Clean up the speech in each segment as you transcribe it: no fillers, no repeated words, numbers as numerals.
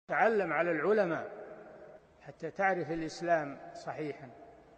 تعلم على العلماء حتى تعرف الإسلام صحيحا.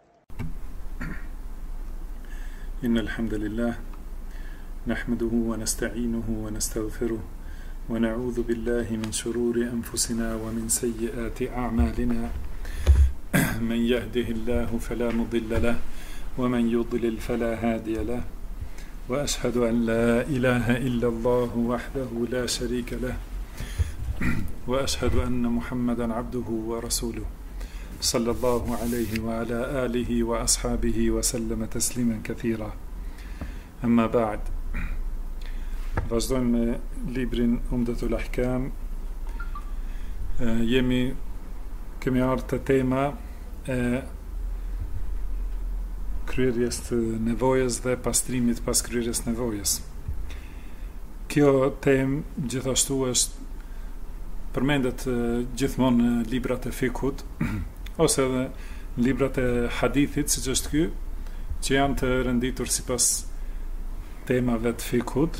إن الحمد لله نحمده ونستعينه ونستغفره ونعوذ بالله من شرور أنفسنا ومن سيئات أعمالنا من يهده الله فلا مضل له ومن يضلل فلا هادي له وأشهد أن لا إله إلا الله وحده لا شريك له وأشهد أن محمدا عبده ورسوله صلى الله عليه وعلى آله وأصحابه وسلم تسليما كثيرا. أما بعد. Vazhdojmë me librin Umdatul Ahkam. Kemi ardhur te tema e kryerjes të nevojës dhe pastrimit pas kryerjes nevojës. Kjo temë gjithashtu është përmendet gjithmonë në librat e fikut ose edhe në librat e hadithit, siç është ky, që janë të renditur sipas temave të fikut.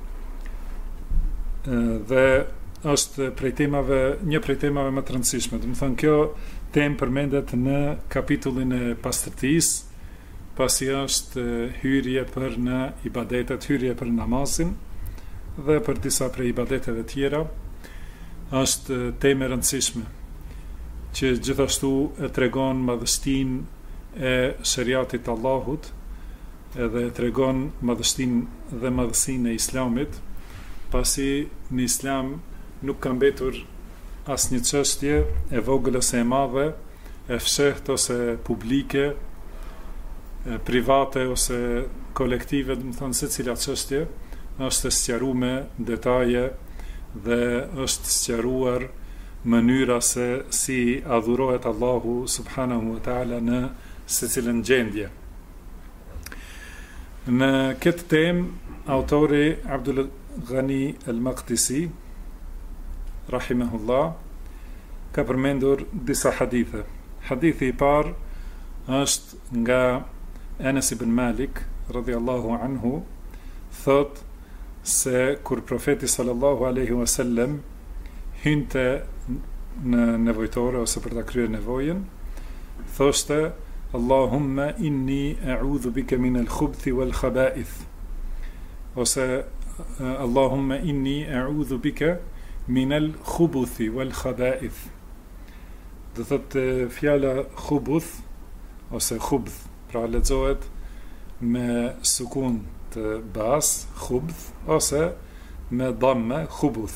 Dhe është një prej temave më të rëndësishme. Do të thonë kjo temë përmendet në kapitullin e pastërtisë, pasi është hyrje për në ibadetet, hyrje për namazin dhe për disa prej ibadeteve tjera. Është temë e rëndësishme që gjithashtu e tregon madhështinë e shariatit të Allahut, edhe e tregon madhështinë dhe madhësinë e Islamit, pasi në Islam nuk ka mbetur asnjë çështje e vogël ose e madhe, e fshehtë ose publike, private ose kolektive, do të thonë secila çështje është e sqaruar me detaje dhe është sqaruar mënyra se si adhurohet Allahu subhanahu wa taala në secilën gjendje. Në këtë temë autori Abdul Ghani al-Maqdisi rahimahullah ka përmendur disa hadithe. Hadithi I parë është nga Anas ibn Malik radhiyallahu anhu, thot se kur profeti sallallahu alaihi wasallam hynte në nevojtore ose për ta kryer nevojën, thoshte Allahumma inni a'udhu bika min al-khubuthi wal-khaba'ith, ose Allahumma inni a'udhu bika min al-khubuthi wal-khaba'ith. Do thotë fjala khubuth ose khubth, pra lexohet me sukun të bas, khubth, ose me dhamme, khubuth.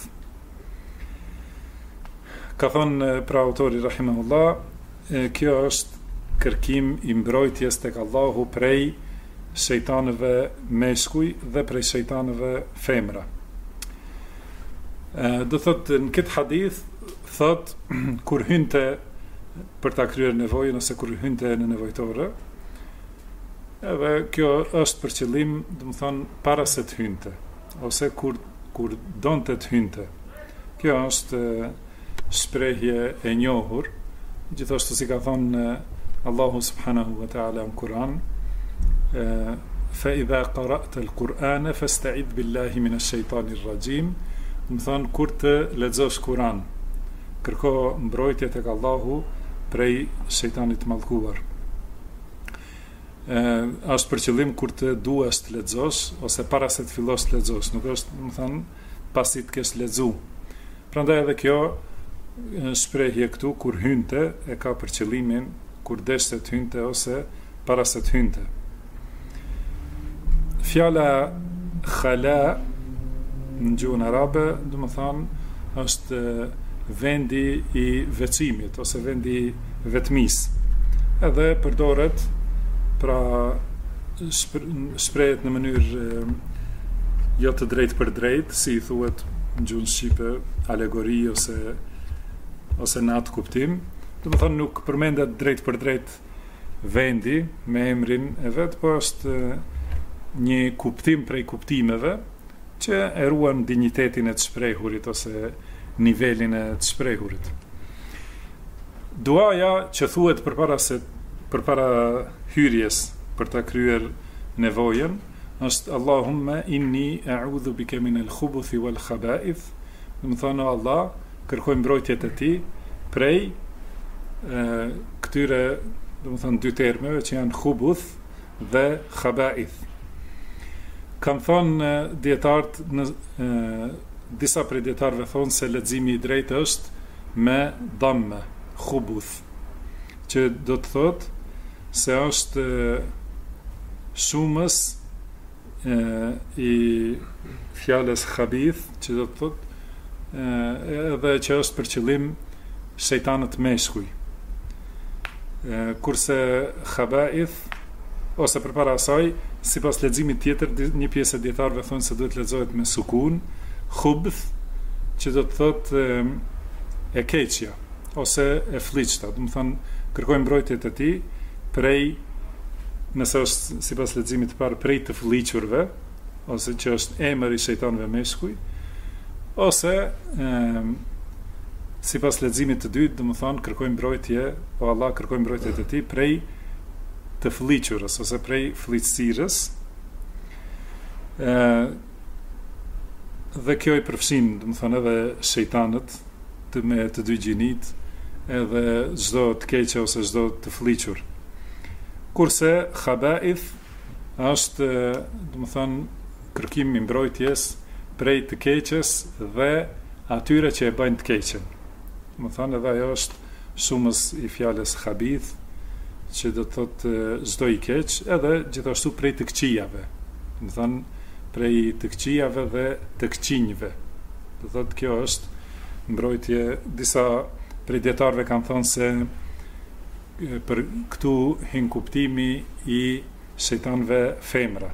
Ka thonë pra autori rahimahullah, kjo është kërkim I mbrojtjes tek Allahu prej shejtanëve meshkuj dhe prej shejtanëve femra. Do thotë në këtë hadith thot kur hynte për ta kryer nevojën ose kur hynte në nevojtore, edhe kjo është për qëllim, do të thonë para se të hynte ose kur donte të hynte. Kjo është shprehje e njohur, gjithashtu si ka thonë Allahu subhanahu wa taala në Kur'an, fa idha qara'ta al-Qur'ana fasta'idh billahi minash shaitanir rajim. Do të thonë kur të lexosh Kur'an, kërko mbrojtje tek Allahu prej shejtanit të mallkuar. Është për qëllim kur të duash të lexosh ose para se të fillosh të lexosh, nuk është, do të thonë, pasi të kesh lexuar. Prandaj edhe kjo shprehje këtu kur hynte e ka për qëllimin kur deshte të hynte ose para se të hynte. Fjala khala në gjuhën arabe, do të thonë, është vendi I veçimit ose vendi I vetmisë. Edhe përdoret pra shprehet në mënyrë jo të drejtë për drejtë, si I thuhet në gjuhën shqipe alegori ose në atë kuptim. Do të thonë nuk përmendet drejtë për drejtë vendi me emrin e vet, po është një kuptim prej kuptimeve që e ruan dinjitetin e të shprehurit ose nivelin e të shprehurit. Duaja që thuhet përpara hyrjes për ta kryer nevojën është Allahumma inni a'udhu bika min al-khubuthi wal-khaba'ith. Do të thonë Allah, kërkoj mbrojtjet e tij prej këtyre, domethënë dy termeve që janë khubuth dhe khaba'ith. Kanë thonë dietarët, disa prej dietarëve thonë se leximi i drejtë është me damme, khubuth, që do të thotë se është shumës i fjalës khabith, që do të thotë edhe që është për qëllim shejtanët meshkuj. Kurse khaba'ith, ose përpara asaj, sipas leximit tjetër, një pjesë e dietarëve thonë se duhet lexohet me sukun, khubth, që do të thotë e keqja ose e fliçta, do të thonë kërkojmë mbrojtjet e tij prej, nëse është sipas leximit të parë, prej të fliqurve, ose që është emër i shejtanëve meshkuj, ose sipas leximit të dytë, do të thonë kërkojmë mbrojtje, o Allah, kërkojmë mbrojtjet e tij prej të fliqurës ose prej fliqësirës. Dhe kjo i përfshin, do të thonë, edhe shejtanët me të dy gjinit, edhe çdo të keqe ose çdo të fliqur. Kurse khaba'ith është, do të thonë, kërkimi i mbrojtjes prej të keqes dhe atyre që e bëjnë të keqen. Do të thonë, edhe ajo është shumës i fjalës khabith, që do të thotë çdo i keq, edhe gjithashtu prej të këqijave. Do të thonë, prej të këqijave dhe të këqinjve. Do të thotë, kjo është mbrojtje. Disa prej dietarëve kanë thonë se për këtu hin kuptimi i shejtanëve femra.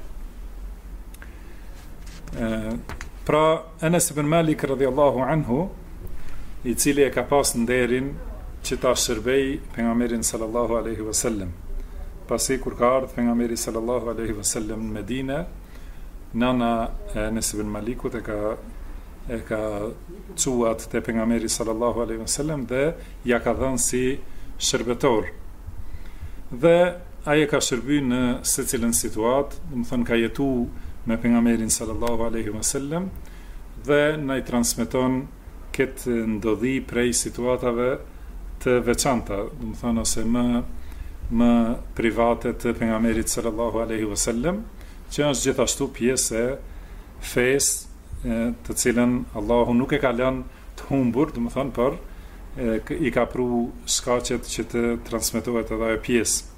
Pra, Enes ibn Malik radhiyallahu anhu, i cili e ka pas nderin që ta shërbej pejgamberin sallallahu alaihi wasallam. Pasi kur ka ardhur pejgamberi sallallahu alaihi wasallam në Medinë, nana e Enes ibn Malikut e ka çuat te pejgamberi sallallahu alaihi wasallam dhe ja ka dhënë si shërbetor. Dhe ai e ka shërbyer në secilën situatë, do të thonë ka jetuar me pejgamberin sallallahu alaihi wasallam dhe na i transmeton këtë ndodhi prej situatave të veçanta, do të thonë ose më private të pejgamberit sallallahu alaihi wasallam, që është gjithashtu pjesë e fesë të cilën Allahu nuk e ka lënë të humbur, do të thonë, por i ka pru shkaqet që të transmetohet edhe ajo pjesë.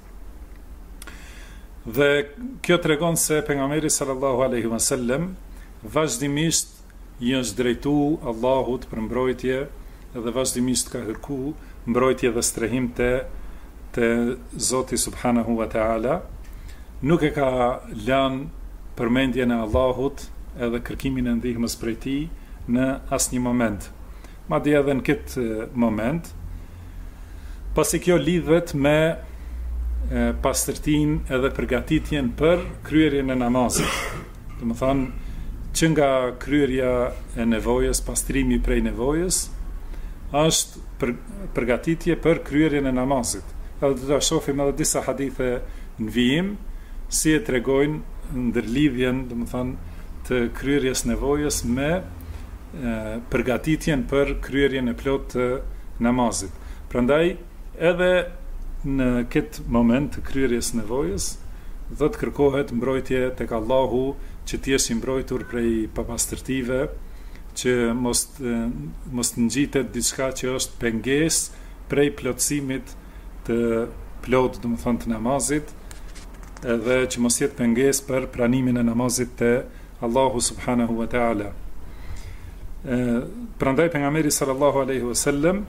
Dhe kjo tregon se pejgamberi sallallahu alaihi wasallam vazhdimisht i është drejtuar Allahut për mbrojtje, dhe vazhdimisht ka kërkuar mbrojtje dhe strehim te Zoti subhanahu wa taala. Nuk e ka lënë përmendjen e Allahut edhe kërkimin e ndihmës prej tij në asnjë moment. Madje edhe në këtë moment, pasi kjo lidhet me pastërtinë edhe përgatitjen për kryerjen e namazit. Do të thonë, që nga kryerja e nevojës, pastrimi prej nevojës, është përgatitje për kryerjen e namazit. Edhe do ta shohim edhe disa hadithe në vijim, si e tregojnë ndërlidhjen, do të thonë, të kryerjes nevojës me përgatitjen për kryerjen e plotë të namazit. Prandaj, edhe në këtë moment të kryerjes nevojës, do të kërkohet mbrojtje tek Allahu, që të jesh i mbrojtur prej papastërtive, që mos ngjitet diçka që është pengesë prej plotësimit të plotë, do të thonë, të namazit, edhe që mos jetë pengesë për pranimin e namazit te Allahu subhanahu wa taala. Prandaj pejgamberi sallallahu alaihi wasallam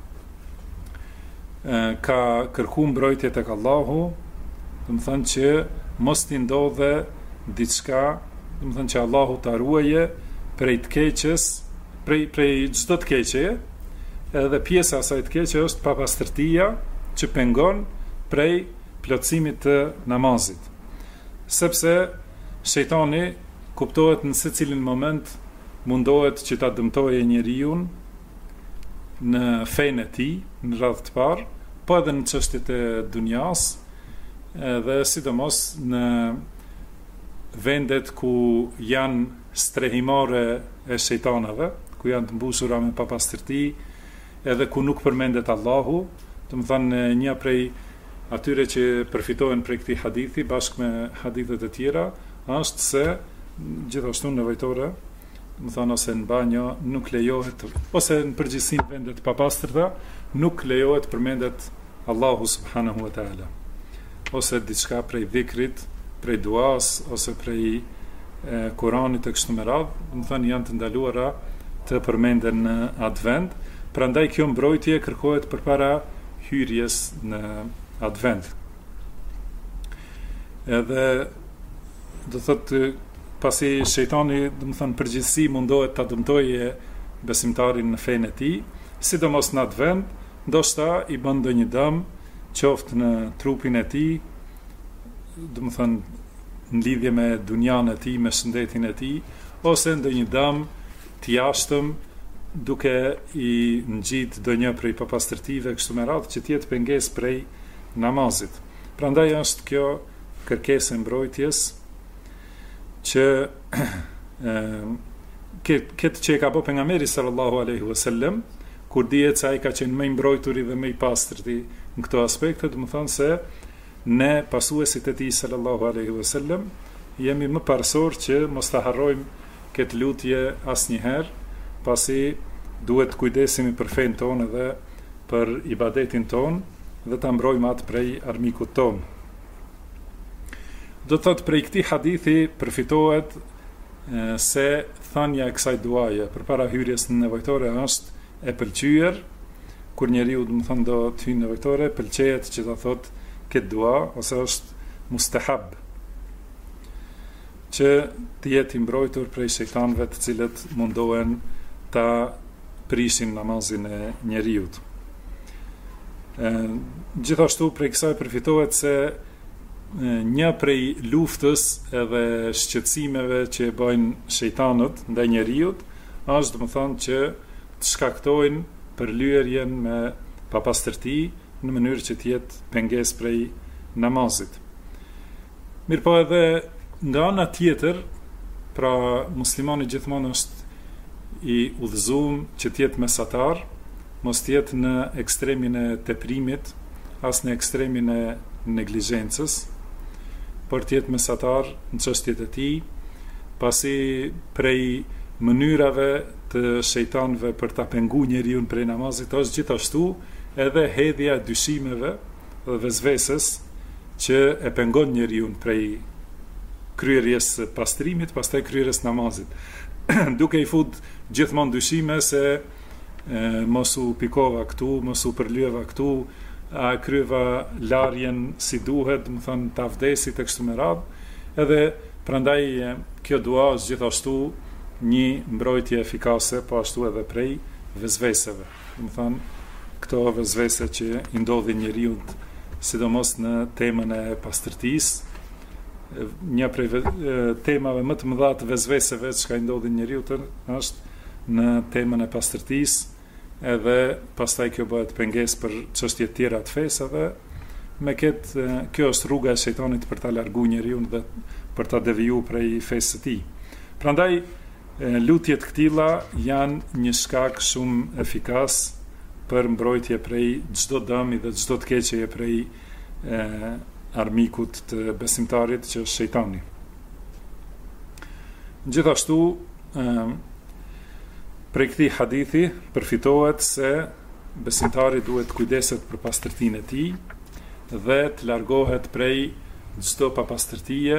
ka kërkuar mbrojtje tek Allahu, do të thonë që mos t'i ndodhe diçka, do të thonë që Allahu ta ruaje prej të keqes, prej çdo të keqeje, edhe pjesa e asaj të keqe është papastërtia që pengon prej plotësimit të namazit. Sepse shejtani kuptohet në secilin moment mundohet që ta dëmtojë njeriu në fenë e tij, në radhë të parë, po edhe në çështjet e dunjas, dhe sidomos në vendet ku janë strehimore e shejtanëve, ku janë të mbushura me papastërti, edhe ku nuk përmendet Allahu, do të thonë një prej atyre që përfitojnë prej këtij hadithi bashkë me hadithet e tjera, është se gjithashtu nevojtore, do të thonë ose në banjo nuk lejohet, ose në përgjithësi në vendet papastërta, nuk lejohet përmendet Allahu subhanahu wa taala. Ose diçka prej dhikrit, prej duas, ose prej Kuranit e kështu me radhë, do të thonë janë të ndaluara të përmenden në advent. Prandaj kjo mbrojtje kërkohet përpara hyrjes në advent. Edhe do thotë pasi shejtani, do të thonë përgjithësi mundohet ta dëmtojë besimtarin në fenë e tij, sidomos në advent, ndoshta i bën ndonjë dëm, qoftë në trupin e tij, do të thonë në lidhje me dunjan e tij, me shëndetin e tij, ose ndonjë dëm të jashtëm, duke i ngjit ndonjë prej papastërtive kështu me radhë që të jetë pengesë prej namazit. Prandaj është kjo kërkesë e mbrojtjes që këtë që e ka bërë pejgamberi sallallahu alaihi wasallam, kur dihet se ai ka qenë më i mbrojtur dhe më i pastërt në këto aspekte, do të thonë se ne pasuesit e tij sallallahu alaihi wasallam jemi më parësor që mos ta harrojmë këtë lutje asnjëherë, pasi duhet kujdesemi për fenë tonë dhe për ibadetin tonë dhe ta mbrojmë atë prej armikut tonë. Do të thotë prej këtij hadithi përfitohet se thënia e kësaj duaje përpara hyrjes në nevojtore është e pëlqyer, kur njeriu do të thonë do të hyjë në nevojtore, pëlqejet që ta thotë këtë dua, ose është mustahab që të jetë i mbrojtur prej shejtanëve të cilët mundohen ta prishin namazin e njeriut. Gjithashtu prej kësaj përfitohet se një prej luftës edhe shqetësimeve që bëjnë shejtanët ndaj njeriut është, domethënë, që të shkaktojnë përlyerjen me papastërti në mënyrë që të jetë pengesë prej namazit. Mirpo edhe nga ana tjetër, pra muslimani gjithmonë është i udhëzuar që të jetë mesatar, mos të jetë në ekstremin e teprimit, as në ekstremin e neglizhencës, por të jetë mesatar në çështjet e tij, pasi prej mënyrave të shejtanëve për ta penguar njeriu prej namazit është gjithashtu edhe hedhja e dyshimeve dhe vezveses që e pengon njeriu prej kryerjes së pastrimit, pastaj kryerjes namazit. Duke i fut gjithmonë dyshime se mos u pikova këtu, mos u përlyeva këtu, a kryeva larjen si duhet, do të thonë ta vdesit e kështu me radhë. Edhe prandaj kjo dua është gjithashtu një mbrojtje efikase, po ashtu edhe prej vezveseve. Do të thonë këto vezvese që i ndodhin njeriut, sidomos në temën e pastërtisë, një prej temave më të mëdha të vezveseve që i ndodhin njeriut është në temën e pastërtisë, edhe pastaj kjo bëhet pengesë për çështje të tjera të fesë, dhe me këtë kjo është rruga e shejtanit për ta larguar njeriun dhe për ta devijuar prej fesë së tij. Prandaj lutjet këtilla janë një shkak shumë efikas për mbrojtje prej çdo dëmi dhe çdo të keqeje prej armikut të besimtarit që është shejtani. Gjithashtu prej këtij hadithi përfitohet se besimtari duhet kujdeset për pastërtinë e tij dhe të largohet prej çdo papastërtie,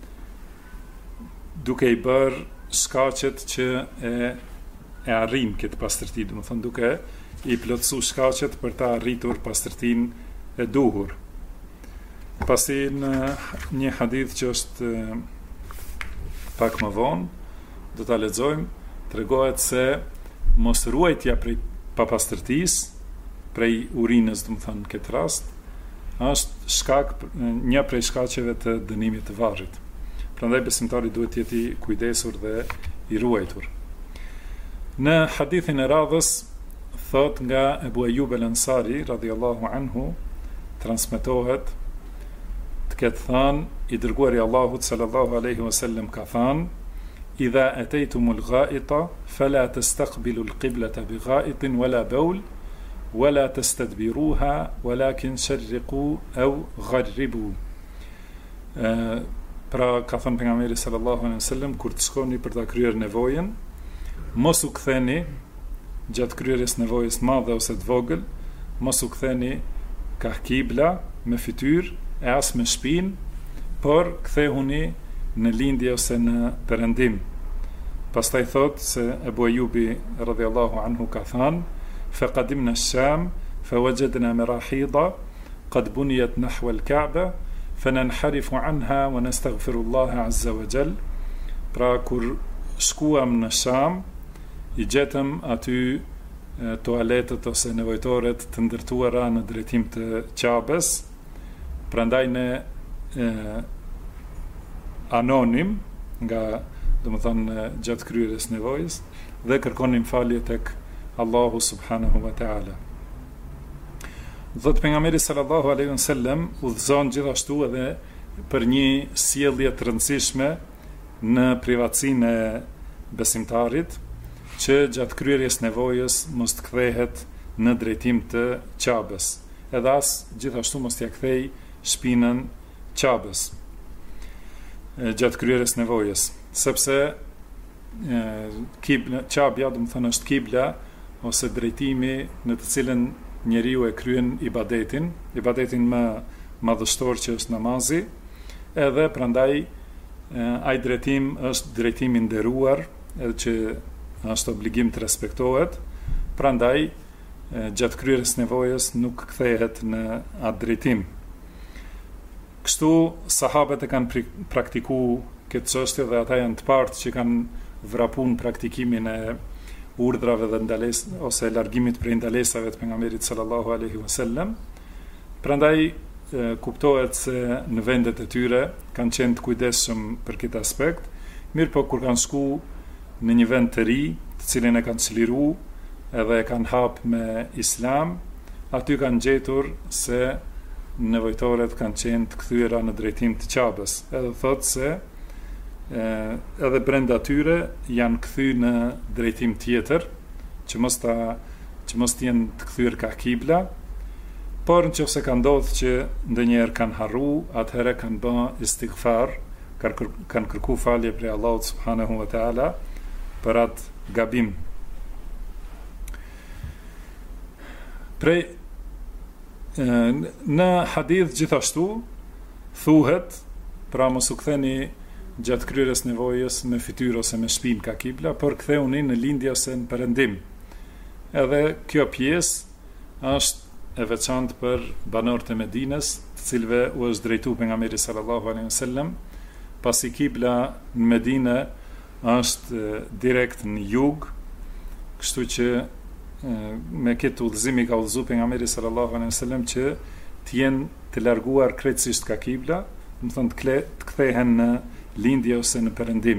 duke i bërë shkaqet që e arrin këtë pastërti, do të thonë duke i plotësu shkaqet për ta arritur pastërtinë e duhur. Pasi në një hadith që është pak më vonë, do ta lexojmë, tregohet se mos ruajtja prej papastërtisë, prej urinës, do të thonë në këtë rast, është një prej shkaqeve të dënimit të varrit. Prandaj besimtari duhet të jetë i kujdesur dhe i ruajtur. Në hadithin e radhës thot nga Ebu Ejub el-Ansari radhiyallahu anhu, transmetohet të ketë thënë i dërguari Allahut sallallahu alaihi wasallam ka thënë: idha ataytumul ghaita fala tastaqbilu al-qiblata bi ghaitin wala bawl wala tastadbiruha walakin sharriqu aw gharribu. Pra ka thënë pejgamberi sallallahu alaihi wasallam, kur të shkoni për ta kryer nevojën, mos u ktheni gjatë kryerjes nevojës të madhe ose të vogël, mos u ktheni ka kibla me fytyrë e as me shpinë, por kthehuni në lindje ose në perëndim. Pastaj thot se Ebu Ejubi radhiyallahu anhu ka thënë: "Faqadimna ash-Sham fawajadna marahida qad buniyat nahwa al-Ka'ba fananharifu anha wa nastaghfiru Allah azza wa jall." Pra kur shkuam në Sham, i gjetëm aty toaletët ose nevojtoret të ndërtuara në drejtim të Ka'bes. Prandaj ne anonim nga, domethënë, gjatë kryerjes nevojës dhe kërkonim falje tek Allahu subhanahu wa taala. Dhëtë pejgamberi sallallahu alaihi wasallam udhëzon gjithashtu edhe për një sjellje të rëndësishme në privatësinë e besimtarit, që gjatë kryerjes nevojës mos të kthehet në drejtim të Ka'bes, edhe as gjithashtu mos t'ia kthej shpinën Ka'bes gjatë kryerjes nevojës, sepse Ka'bja, do të thonë, është kibla ose drejtimi në të cilën njeriu e kryen ibadetin më madhështor që është namazi, edhe prandaj ai drejtim është drejtimi i nderuar, edhe që është obligim të respektohet. Prandaj gjatë kryerjes nevojës nuk kthehet në atë drejtim. Kështu sahabët e kanë praktikuar këtë çështje dhe ata janë të partë që kanë vrapuar praktikimin e urdhrave dhe ndalesave ose largimit prej ndalesave të pejgamberit sallallahu alaihi wasallam. Prandaj kuptohet se në vendet e tyre kanë qenë të kujdesshëm për këtë aspekt, mirë po kur kanë shku në një vend të ri, të cilin e kanë çliruar edhe e kanë hap me islam, aty kanë gjetur se nevojtoret kanë qenë të kthyera në drejtim të Ka'bes. Edhe thotë se edhe brenda tyre janë kthyr në drejtim tjetër, që mos të jenë të kthyer ka kibla, por nëse ka ndodhur që ndonjëherë kanë harru, atëherë kanë bën istighfar, kanë kërkuar falje prej Allahut subhanahu wa taala për atë gabim. Në hadith gjithashtu thuhet, pra mos u ktheni gjatë kryerjes nevojës me fytyrë ose me shpinë ka kibla, por ktheuni në lindje ose në perëndim. Edhe kjo pjesë është e veçantë për banorët e Medinës, të cilëve u është drejtuar pejgamberi sallallahu alaihi wasallam, pasi kibla në Medinë është direkt në jug, kështu që me këtë udhëzim ka udhëzuar pejgamberi sallallahu alaihi wasallam që të jenë të larguar krejtësisht ka kibla, do të thonë të kthehen në lindje ose në perëndim.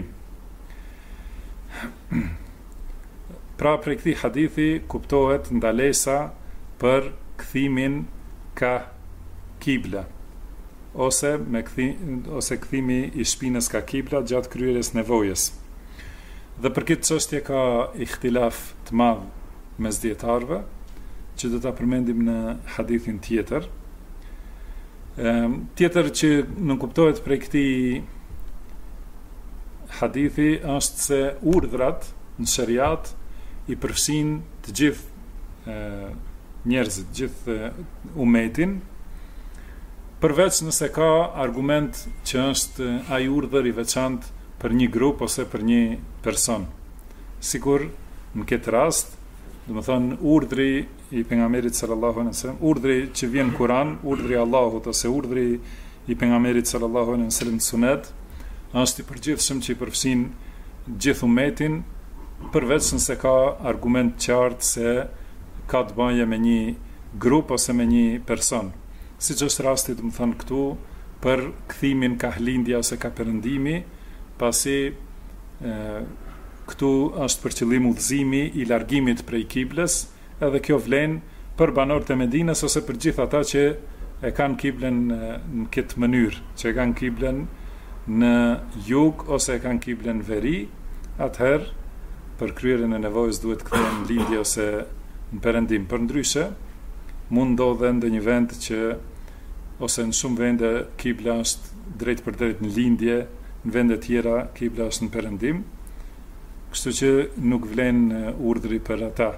Pra prej këtij hadithi kuptohet ndalesa për kthimin ka kibla ose kthimi i shpinës ka kibla gjatë kryerjes nevojës. Dhe për këtë çështje ka ihtilaf të madh mes dietarëve, që do ta përmendim në hadithin tjetër. Tjetër që nuk kuptohet prej këtij hadithi është se urdhrat në shariat i përfshin të gjithë njerëzit, gjithë umetin, përveç nëse ka argument që është ai urdhër i veçantë për një grup ose për një person. Sikur në këtë rast, do të thonë urdhri i pejgamberit sallallahu alaihi wasallam, urdhri që vjen në Kur'an, urdhri i Allahut ose urdhri i pejgamberit sallallahu alaihi wasallam në Sunet, është i përgjithshëm që i përfshin gjithë umetin, përveç nëse ka argument qartë se ka të bëjë me një grup ose me një person. Siç është rasti, do të thonë këtu, për kthimin ka lindja ose ka perëndimi, pasi këtu është për qëllim udhëzimi i largimit prej kiblës, edhe kjo vlen për banorët e Medinës ose për gjithë ata që e kanë kiblen në këtë mënyrë, që e kanë kiblen në jug ose e kanë kiblen në veri, atëherë për kryerjen e nevojës duhet kthehen në lindje ose në perëndim. Përndryshe, mund ndodhe në një vend që ose në shumë vende kibla është drejt për drejt në lindje, në vende tjera kibla është në perëndim, kështu që nuk vlen urdhri për ata.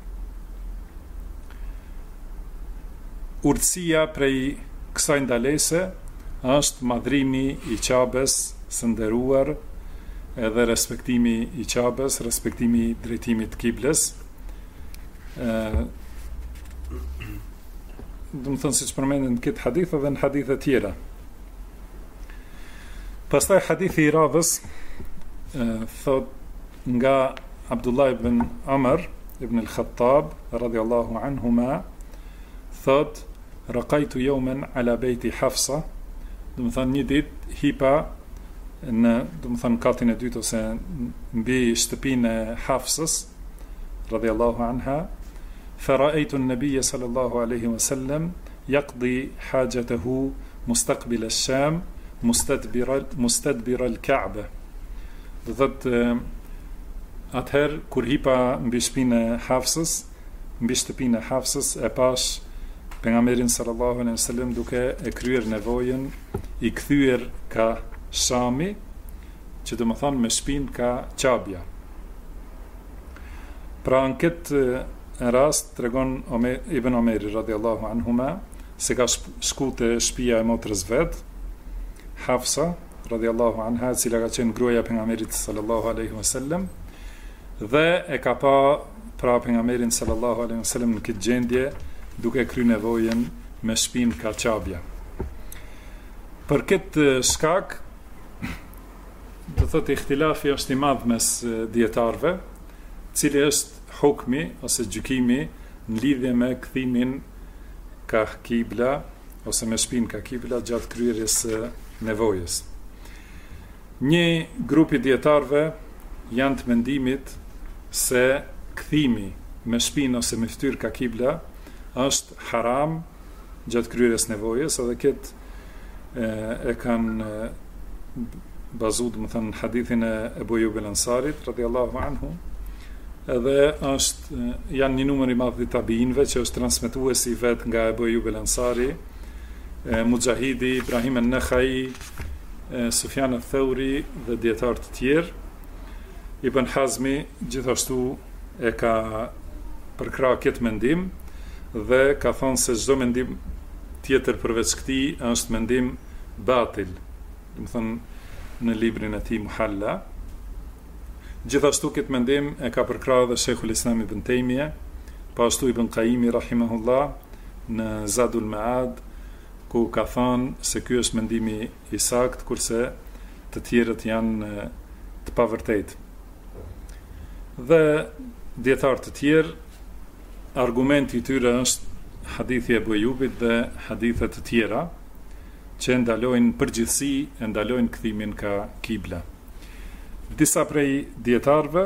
Urtësia prej kësaj ndalese është madhrimi i Qabes së nderuar, edhe respektimi i Qabes, respektimi i drejtimit të kibles. Do të thënë siç përmenden në këtë hadith edhe në hadithe tjera. Pastaj hadithi i radhës thot nga Abdullah ibn Amr ibn al-Khattab radhiyallahu anhuma, thot raqaitu yawman ala bayti Hafsa, do të thënë një ditë hipa në, do të thënë katin e dytë ose mbi shtëpinë e Hafsës radhiyallahu anha, fara'aytu an-nabiy sallallahu alayhi wasallam yaqdi hajatahu mustaqbil ash-Sham mustadbir al-Ka'ba. Do thotë atëherë kur hipa mbi shtëpinë e Hafsës, mbi shtëpinë e Hafsës e pash pejgamberin sallallahu alaihi wasallam duke e kryer nevojën i kthyer ka Shami, që do të thonë me shpinë ka Qabja. Pra në këtë rast tregon Ibn Omeri radhiyallahu anhuma se ka shku te shtëpia e motrës vet, Hafsa radhiyallahu anha, e cila ka qenë gruaja e pejgamberit sallallahu alaihi wasallam, dhe e ka pa pra pejgamberin sallallahu alaihi wasallam në këtë gjendje duke kryer nevojën me shpinë ka Qabja. Për këtë shkak, do thotë ihtilafi është i madh mes dietarëve, cili është hukmi ose gjykimi në lidhje me kthimin ka kibla ose me shpinë ka kibla gjatë kryerjes së nevojës. Një grup i dietarëve janë të mendimit se kthimi me shpinë ose me fytyrë ka kibla është haram gjatë kryerjes nevojës, edhe këtë e kanë bazu, do të thënë, hadithin e Ebu Ayyub al-Ansarit radhiyallahu anhu, edhe janë një numër i madh i tabiinëve që është transmetuesi vet nga Ebu Ayyub al-Ansari, Mujahidi, Ibrahim an-Nakhai, Sufjan al-Thauri dhe dietar të tjerë. Ibn Hazmi gjithashtu e ka përkrahë këtë mendim dhe ka thonë se çdo mendim tjetër përveç këtij është mendim batil, do të thënë në librin e tij Muhalla. Gjithashtu këtë mendim e ka përkrahë dhe Sheikhul Islam Ibn Taymija, pashtu Ibn Qayyimi rahimahullah në Zadul Ma'ad, ku ka thënë se ky është mendimi i saktë, kurse të tjerët janë të pavërtetë. Dhe dietar të tjerë, argumenti i tyre është hadithi e Ebu Ayyubit dhe hadithe të tjera që ndalojnë përgjithësi, ndalojnë kthimin ka kibla. Disa prej dietarëve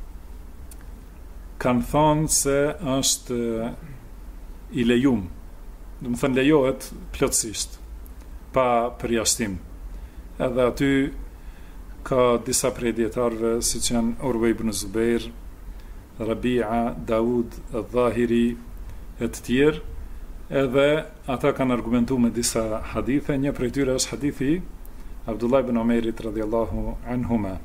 kanë thonë se është i lejum, do të thënë lejohet plotësisht, pa përjashtim. Edhe aty ka disa prej dietarëve, siç janë Urwa ibn Zubair, Rabi'a, Daud al-Dhahiri e të tjerë, edhe ata kanë argumentuar me disa hadithe. Një prej tyre është hadithi Abdullah ibn Omerit radhiyallahu anhuma.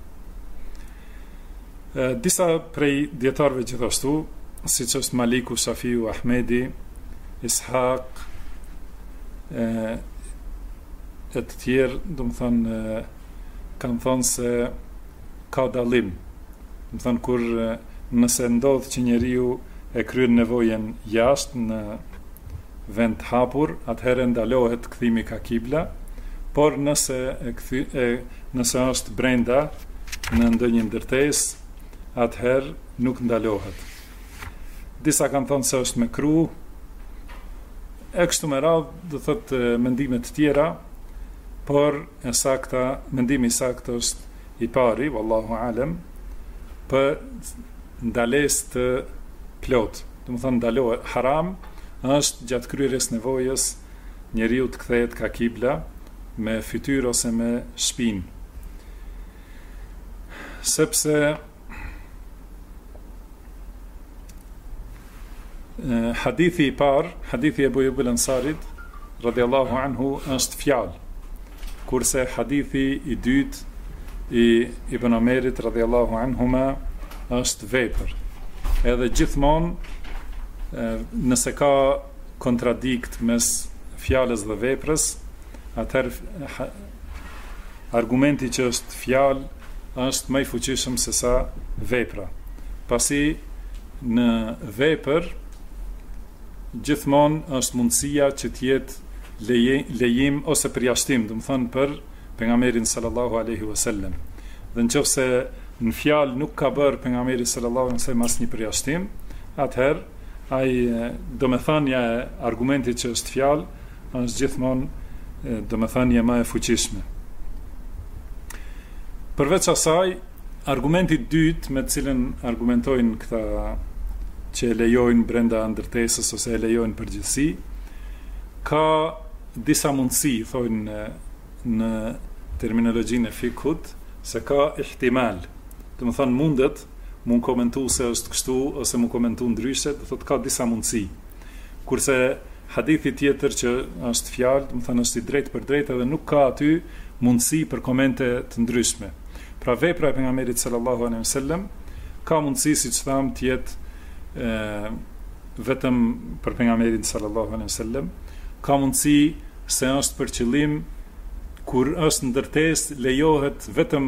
Disa prej dietarëve gjithashtu, siç është Maliku, Shafiu, Ahmedi, Ishaq e të tjerë, do të thonë kanë thonë se ka dallim. Do të thonë kur nëse ndodh që njeriu e kryen nevojën jashtë në vend hapur, atëherë ndalohet kthimi ka kibla, por nëse nëse është brenda në ndonjë ndërtesë, atëherë nuk ndalohet. Disa kanë thonë se është mekruh, e kështu me radhë, do thotë mendime të tjera, por e sakta, mendimi i saktë është i pari, wallahu alem, për ndalesë të plot. Do të thonë ndalohet haram është gjatë kryerjes nevojës njeriu të kthehet ka kibla me fytyrë ose me shpinë. Sepse hadithi I parë, hadithi e Ebu Ayyub al-Ansarit radhiyallahu anhu është fjalë, kurse hadithi I dytë I Ibn Omerit radhiyallahu anhuma është vepër. Edhe gjithmonë nëse ka kontradikt mes fjalës dhe veprës, atëherë argumenti që është fjalë është më I fuqishëm se sa vepra. Pasi në vepër gjithmonë është mundësia që të jetë lejim ose përjashtim, do të thonë për pejgamberin sallallahu alaihi wasallam. Dhe nëse në fjalë nuk ka bërë pejgamberi sallallahu alaihi wasallam asnjë përjashtim, atëherë ai domethënia e argumentit që është fjalë është gjithmonë domethënia më e fuqishme. Përveç asaj, argumenti I dytë me të cilën argumentojnë këta që e lejojnë brenda ndërtesës ose e lejojnë përgjithësi, ka disa mundësi, thojnë në terminologjinë e fikhut, se ka ihtimal. Do të thonë mundet mund komentu se është kështu ose mund komentu ndryshe, do thotë ka disa mundësi. Kurse hadithi tjetër që është fjalë, do të thonë është I drejtë për drejtë edhe nuk ka aty mundësi për komente të ndryshme. Pra vepra e pejgamberit sallallahu alaihi wasallam ka mundësi, siç tham, të jetë vetëm për pejgamberin sallallahu alaihi wasallam, ka mundësi se është për qëllim kur është ndërtesë lejohet vetëm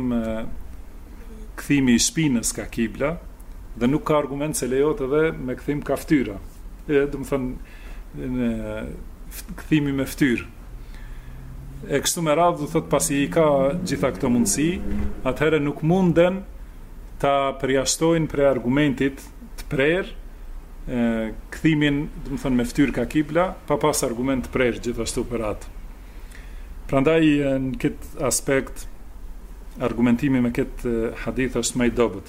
kthimi I shpinës ka kibla dhe nuk ka argument se lejohet edhe me kthim ka fytyra. Do të thonë kthimi me fytyrë. E kështu me radhë, do thot pasi I ka gjitha këto mundësi, atëherë nuk munden ta përjashtojnë prej argumentit të prerë kthimin, do të thonë me fytyrë ka kibla, pa pas argument të prerë gjithashtu për atë. Prandaj në këtë aspekt argumentimi me këtë hadith është më I dobët.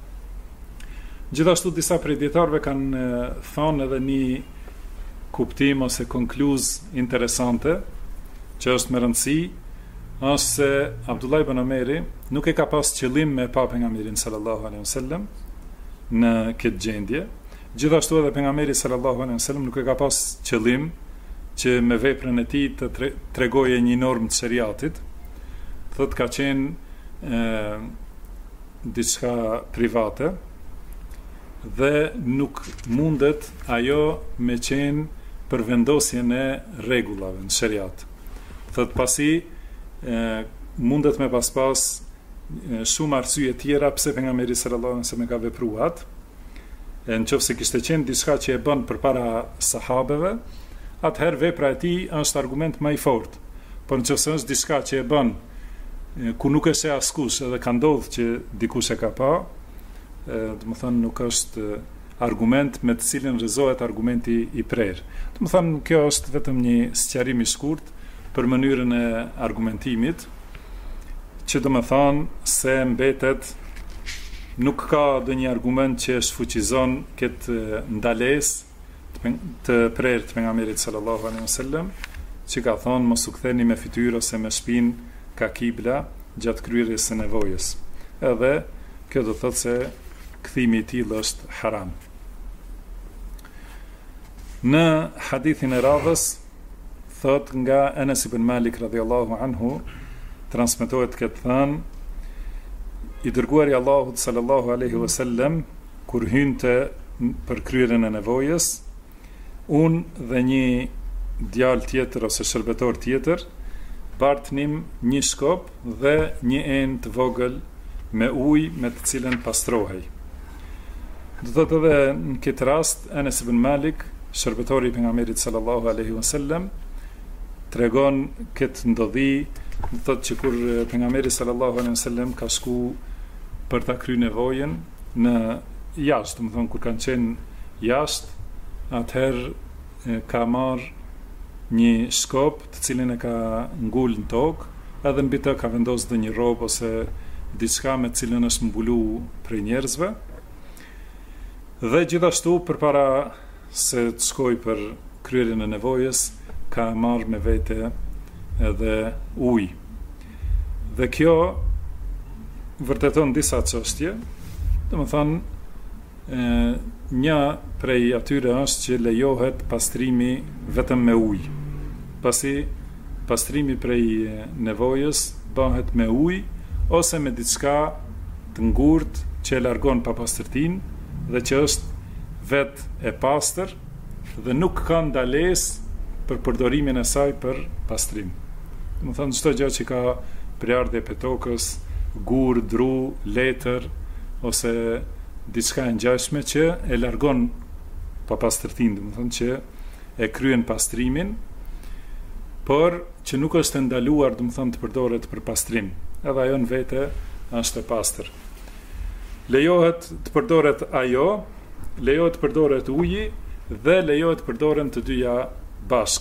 Gjithashtu disa prej dietarëve kanë thonë edhe një kuptim ose konkluzë interesante, që është me rëndësi, është se Abdullah ibn Omeri nuk e ka pas qëllim me pa pejgamberin sallallahu alaihi wasallam në këtë gjendje. Gjithashtu edhe pejgamberi sallallahu alaihi wasallam nuk e ka pas qëllim që me veprën e tij të tregojë një normë të shariatit. Thotë ka qenë diçka private dhe nuk mundet ajo me qenë për vendosjen e rregullave në shariat. Thot pasi mundet me pas shumë arsye tjera pse pejgamberi sallallahu alaihi wasallam ka vepruar. Nëse kishte qenë diçka që e bën përpara sahabeve, atëherë vepra e tij është argument më I fortë. Por nëse është diçka që e bën ku nuk e sheh askush edhe ka ndodhur që dikush e ka pa, do të thonë nuk është argument me të cilin rrezohet argumenti I prerë. Do të thonë kjo është vetëm një sqarim I shkurt për mënyrën e argumentimit, që do të thonë se mbetet nuk ka ndonjë argument që shfuqizon këtë ndalesë të prerë të pejgamberit sallallahu alaihi wasallam, që ka thonë mos u ktheni me fytyrë ose me shpinë ka kibla gjatë kryerjes së nevojës. Edhe kjo do thotë se kthimi I tillë është haram. Në hadithin e radhës thot nga Anas ibn Malik radhiyallahu anhu transmetohet këtë thënë, I dërguari Allahut sallallahu alaihi wasallam kur hynte për kryerjen e nevojës, unë dhe një djalë tjetër ose shërbetor tjetër bartnim një shkop dhe një enë të vogël me ujë me të cilën pastrohej. Do thotë edhe në këtë rast Anas ibn Malik, shërbetori I pejgamberit sallallahu alaihi wasallam, tregon këtë ndodhi, do thotë që kur pejgamberi sallallahu alaihi wasallam ka shku për ta kryer nevojën në jashtë, do të thonë kur kanë qenë jashtë, atëherë ka marrë një shkop të cilin e ka ngul në tokë, edhe mbi të ka vendosur një rrobë ose diçka me të cilën është mbulu prej njerëzve. Dhe gjithashtu përpara se të shkoj për kryerjen e nevojës, ka marrë me vete edhe ujë. Dhe kjo vërteton disa çështje, domethënë një prej atyre është që lejohet pastrimi vetëm me ujë. Pasi pastrimi prej nevojës bëhet me ujë ose me diçka të ngurtë që e largon papastërtinë dhe që është vetë e pastër dhe nuk ka ndalesë për përdorimin e saj për pastrim. Do të thonë çdo gjë që ka prardhje pe tokës, gur, dru, letër ose diçka e ngjashme që e largon papastërtinë, do të thonë që e kryen pastrimin, por që nuk është e ndaluar, do të thonë të përdoret për pastrim. Edhe ajo në vete është e pastër. Lejohet të përdoret ajo, lejohet të përdoret uji dhe lejohet të përdoren të dyja bashk.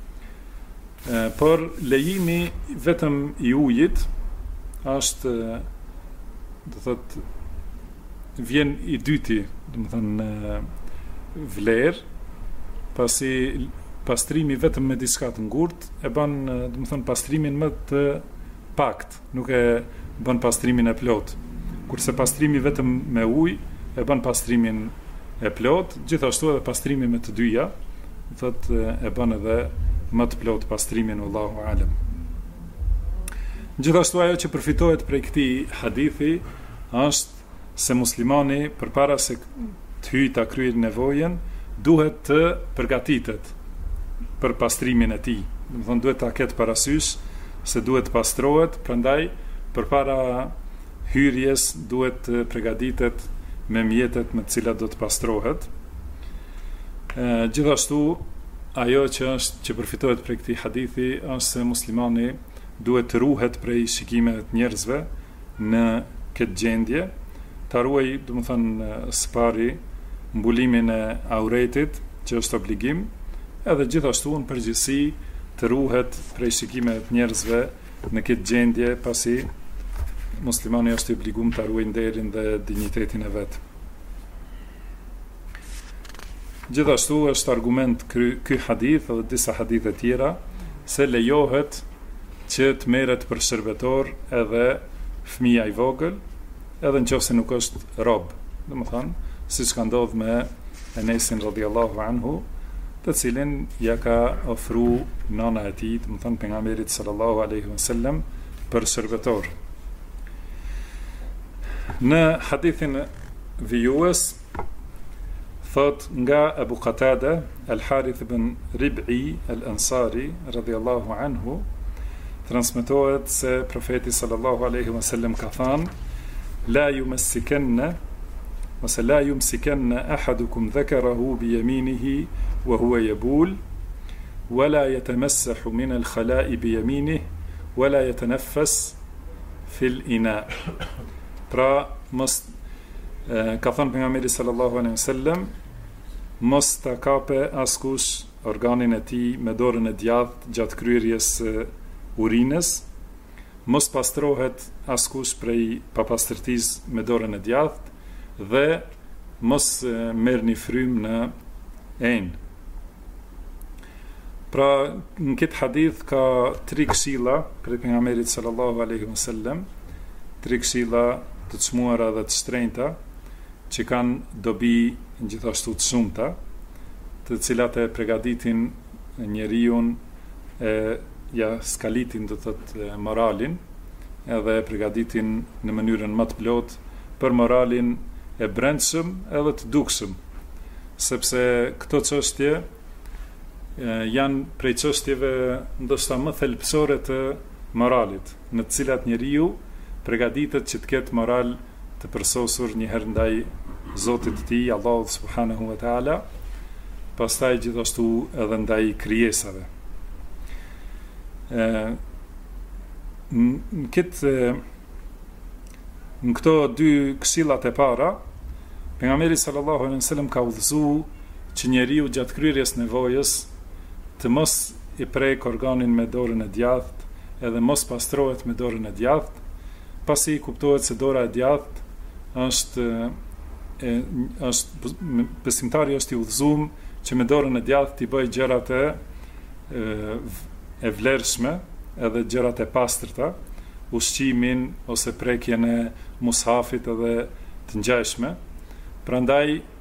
Por lejimi vetëm i ujit është, do thotë, vjen i dyti, do të thonë vlerë, pasi pastrimi vetëm me diçka të ngurtë e bën, do të thonë, pastrimin më të pakt, nuk e bën pastrimin e plot. Kurse pastrimi vetëm me ujë e bën pastrimin e plot, gjithashtu edhe pastrimi me të dyja, thotë, e bën edhe më të plot pastrimin, Allahu alem. Gjithashtu ajo që përfitohet prej këtij hadithi është se muslimani përpara se të hyjë ta kryejë nevojën, duhet të përgatitet për pastrimin e tij. Do të thonë duhet ta ketë parasysh se duhet të pastrohet, prandaj përpara hyrjes duhet të përgatitet me mjetet me të cilat do të pastrohet. Gjithashtu ajo që përfitohet prej këtij hadithi është se muslimani duhet të ruhet prej shikimeve të njerëzve në këtë gjendje, ta ruaj, do të thonë, së pari mbulimin e auretit, që është obligim, edhe gjithashtu në përgjithësi të ruhet prej shikimeve të njerëzve në këtë gjendje, pasi muslimani është i obliguar të ruajë nderin dhe dinjitetin e vet. Gjithashtu është argument ky hadith dhe disa hadithe tjera se lejohet që të merret për shërbetor edhe fëmia i vogël, edhe nëse nuk është rob. Domethënë, siç ka ndodhur me Enesin radhiyallahu anhu, të cilin ja ka ofruar nana e tij, domethënë pejgamberit sallallahu alaihi wasallam, për shërbetor. Në hadithin vijues thot nga Abu Qatada al-Harith ibn Rib'i al-Ansari radhiyallahu anhu, transmetohet se profeti sallallahu alaihi wasallam ka thënë: la yumsikanna ahadukum dhakarahu bi yaminihi wa huwa yabul wa la yatamassahu min al-khala'i bi yaminihi wa la yatanaffas fil ina. Pra mos ka thënë pejgamberi sallallahu alaihi wasallam, mos ta kape askush organin e tij me dorën e djathtë gjatë kryerjes urinës, mos pastrohet askush prej papastërtisë me dorën e djathtë dhe mos merrni frymë në enj. Pra në këtë hadith ka 3 këshilla prej pejgamberit sallallahu alaihi wasallam, 3 këshilla të çmuara dhe të shtrenjta që kanë dobi gjithashtu të shumta, të cilat e përgatitin njeriu ja skalitin, do thotë, moralin, edhe përgatitin në mënyrën më të plotë për moralin e brendshëm edhe të dukshëm, sepse këto çështje janë prej çështjeve ndoshta më thelbësore të moralit, në të cilat njeriu përgatitet që të ketë moral të përsosur njëherë ndaj Zotit të tij, Allahut subhanahu wa taala, pastaj gjithashtu edhe ndaj krijesave. Në këto 2 këshillat e para, pejgamberi sallallahu alaihi wasallam ka udhëzuar që njeriu gjatë kryerjes nevojës të mos i prek organin me dorën e djathtë, edhe mos pastrohet me dorën e djathtë, pasi kuptohet se dora e djathtë është besimtari është i udhëzuar që me dorën e djathtë i bëj gjërat e vlerëshme edhe gjërat e pastërta, ushqimin ose prekjen e mushafit edhe të ngjashme. Prandaj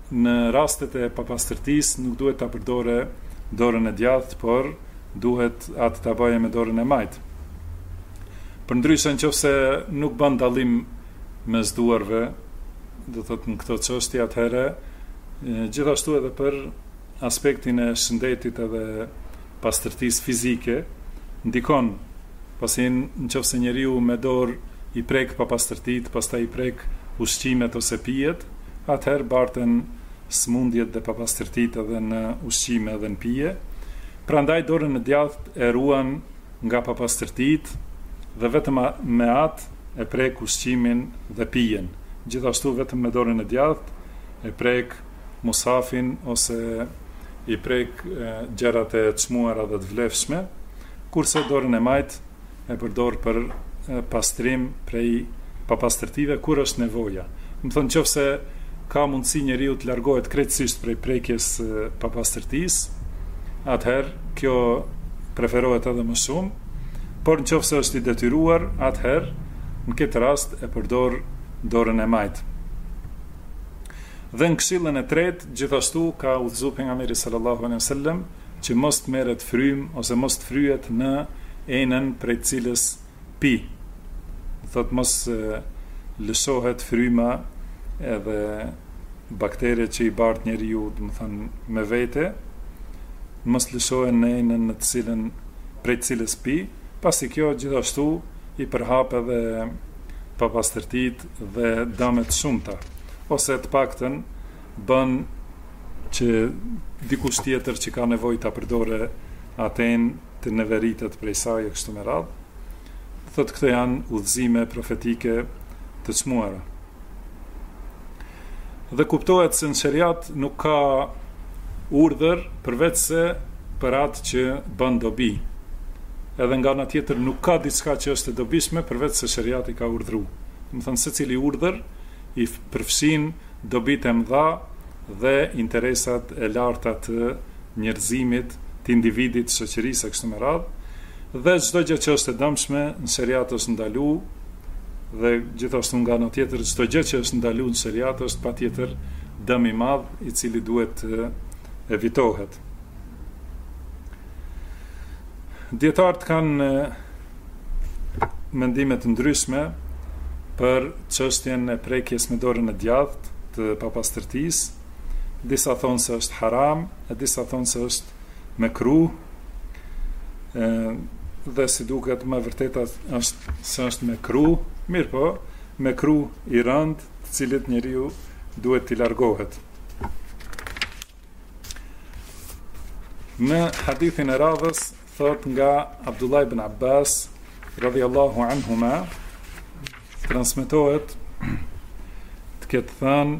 në rastet e papastërtisë nuk duhet ta përdore dorën e djathtë, por duhet atë ta bëjë me dorën e majtë. Përndryshe nëse nuk bën dallim mes duarve, do thotë në këto çështje, atëherë gjithashtu edhe për aspektin e shëndetit edhe pastërtisë fizike ndikon, pasi nëse njeriu me dorë i prek papastërtitë, pastaj i prek ushqimet ose pijet, atëherë barten smundjet dhe papastërtitë edhe në ushqime dhe në pije. Prandaj dorën e djathtë e ruan nga papastërtitë dhe vetëm me atë e prek ushqimin dhe pijen. Gjithashtu vetëm me dorën e djathtë e prek musafin ose i prek gjërat e çmuara dhe të vlefshme, kurse dorën e majtë e përdor për pastrim prej papastërtive kur është nevoja. Më thënë nëse ka mundësi njeriu të largohet krejtësisht prej prekjes papastërtisë, atëherë kjo preferohet edhe më shumë, por nëse është i detyruar, atëherë në këtë rast e përdor dorën e majtë. Dhe në këshillën e tretë, gjithashtu ka udhëzuar pejgamberi sallallahu alaihi wasallam që mos të merret frym ose mos të fryhet në enën prej cilës pi. Thot mos lëshohet fryma edhe bakteriet që i bart njeriu, do të thënë me vete, mos lëshohen në enën në të cilën prej cilës pi, pasi kjo gjithashtu i përhap edhe papastërtitë dhe dëmet shumta, ose të paktën bën që dikush tjetër që ka nevojë ta përdore aten të neveritet prej saj e kështu me radhë. Thot këto janë udhëzime profetike të çmuara. Dhe kuptohet se në shariat nuk ka urdhër përveç se për atë që bën dobi. Edhe nga ana tjetër nuk ka diçka që është e dobishme përveç se shariati ka urdhëruar. Do të thënë secili urdhër i përfshin dobitë e mëdha dhe interesat e larta të njerëzimit, të individit, shoqërisë e kështu me radhë. Dhe çdo gjë që është e dëmshme në shariat është ndaluar, dhe gjithashtu nga ana tjetër çdo gjë që është ndaluar në shariat është patjetër dëm i madh i cili duhet të evitohet. Dietarët kanë mendime të ndryshme për çështjen e prekjes me dorën e djathtë të papastërtisë. Disa thonë se është haram, e disa thonë se është mekruh. Dhe si duket më vërteta është se është mekruh, mirë po, mekruh i rënd, të cilit njeriu duhet t'i largohet. Në hadithin e radhës thot nga Abdullah ibn Abbas radhiyallahu anhuma, transmetohet të ketë thënë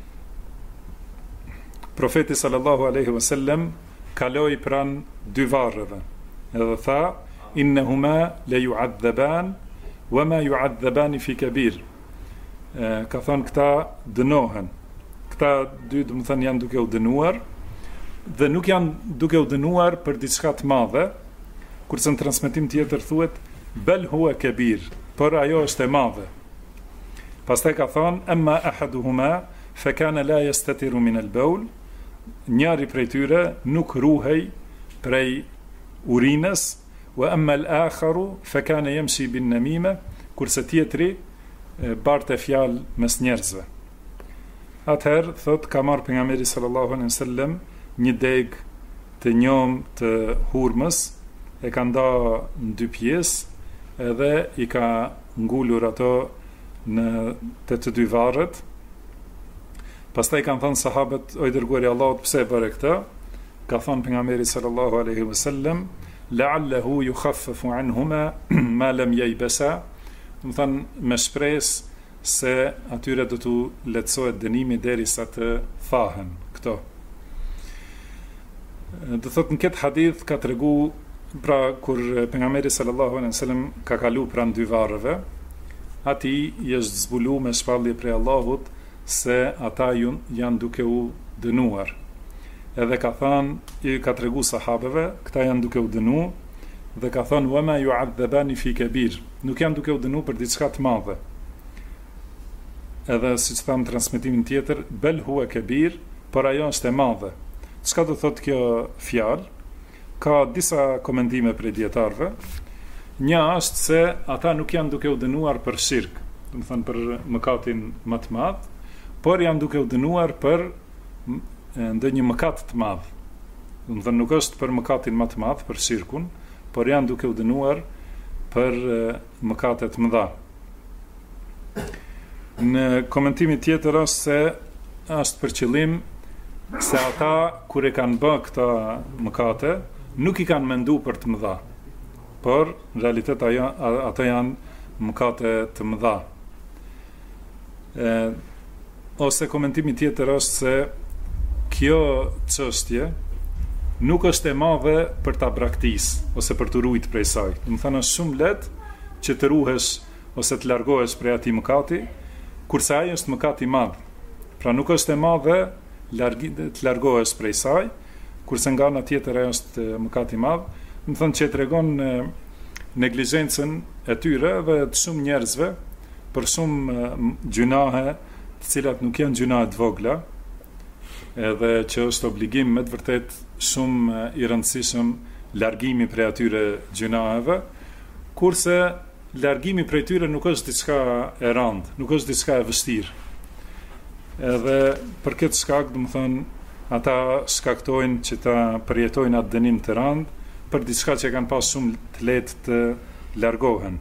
profeti sallallahu alaihi wasallam kaloi pran dy varreve edhe tha innehuma la yu'adhaban wa ma yu'adhaban fi kabir. Ka thënë këta dënohen. Këta dy, do të thënë, janë duke u dënuar dhe nuk janë duke u dënuar për diçka të madhe, kurse në transmetim tjetër thuhet bel huwa kabir, por ajo është e madhe. Pastaj ka thënë amma ahaduhuma fa kana la yastatiru min al-bawl, njëri prej tyre nuk ruhej prej urinës, wa amma al-akharu fa kana yamshi bin namima, kurse tjetri barte fjalë mes njerëzve. Atëherë thot ka marrë pejgamberi sallallahu alaihi wasallam një deg të njom të hurmës, e ka nda në dy pjesë edhe i ka ngulur ato në të dy varret. Pastaj kanë thënë sahabët, o i dërguari i Allahut, pse e bëre këtë? Ka thënë pejgamberi sallallahu alaihi wasallam la'allahu yukhaffafu anhuma ma lam yaybasa, do të thënë me shpresë se atyre do t'u lehtësohet dënimi derisa të thahen këto. Do thotë në këtë hadith ka tregu, pra kur pejgamberi sallallahu alaihi wasallam ka kalu pranë dy varreve, atij i është zbuluar me shpallje prej Allahut se ata janë duke u dënuar. Edhe ka thënë, i ka tregu sahabeve, këta janë duke u dënuar, dhe ka thënë wa ma yu'adhabani fi kabir, nuk janë duke u dënuar për diçka të madhe. Edhe siç tham transmetimin tjetër, bel huwa kabir, por ajo është e madhe. Çka do thotë kjo fjalë? Ka disa komentime prej dietarëve. Një është se ata nuk janë duke u dënuar për shirk, do të thënë për mëkatin më të madh, por janë duke u dënuar për ndonjë mëkat të madh. Do të thënë nuk është për mëkatin më të madh, për shirkun, por janë duke u dënuar për mëkate të mëdha. Në komentimin tjetër është se është për qëllim se ata kur e kanë bërë këta mëkate, nuk i kanë mendu për të mëdha, por në realitet ata janë mëkate të mëdha. Ose komentimi tjetër është se kjo çështje nuk është e madhe për ta braktisë ose për të ruajtur prej saj. Do të thënë është shumë lehtë që të ruhesh ose të largohesh prej atij mëkati, kurse ai është mëkat i madh. Pra nuk është e madhe të largohesh prej saj, kurse nga ana tjetër ajo është mëkat i madh. Do të thënë që tregon neglizhencën e tyre dhe të shumë njerëzve për shumë gjunahe, të cilat nuk janë gjunahe të vogla, edhe që është obligim me të vërtet shumë i rëndësishëm largimi prej atyre gjunaheve, kurse largimi prej tyre nuk është diçka e rëndë, nuk është diçka e vështirë. Edhe për këtë shkak, do të thënë, ata shkaktojnë që ta përjetojnë atë dënim të rëndë për diçka që kanë pas shumë të lehtë të largohen.